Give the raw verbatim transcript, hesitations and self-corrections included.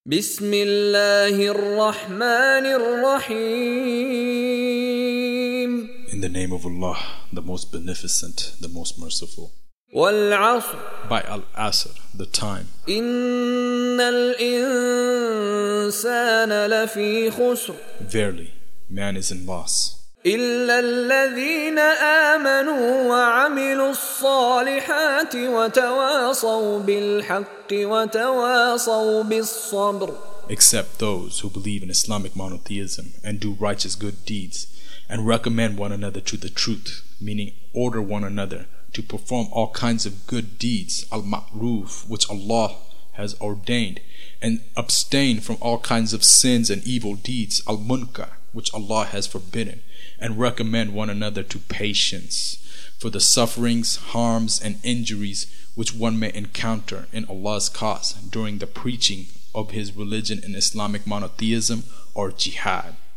بسم الله الرحمن الرحيم. In the name of Allah, the most beneficent, the most merciful. والعصر. By Al-Asr, the time. إن الإنسان لفي خسر. Verily, man is in loss. إلا الذين آمنوا وعملوا الصالحات وتواصوا بالحق وتواصوا بالصبر. Except those who believe in Islamic monotheism and do righteous good deeds and recommend one another to the truth, meaning order one another to perform all kinds of good deeds, al-ma'ruf, which Allah has ordained, and abstain from all kinds of sins and evil deeds, al-munkar, which Allah has forbidden, and recommend one another to patience for the sufferings, harms, and injuries which one may encounter in Allah's cause during the preaching of His religion in Islamic monotheism or jihad.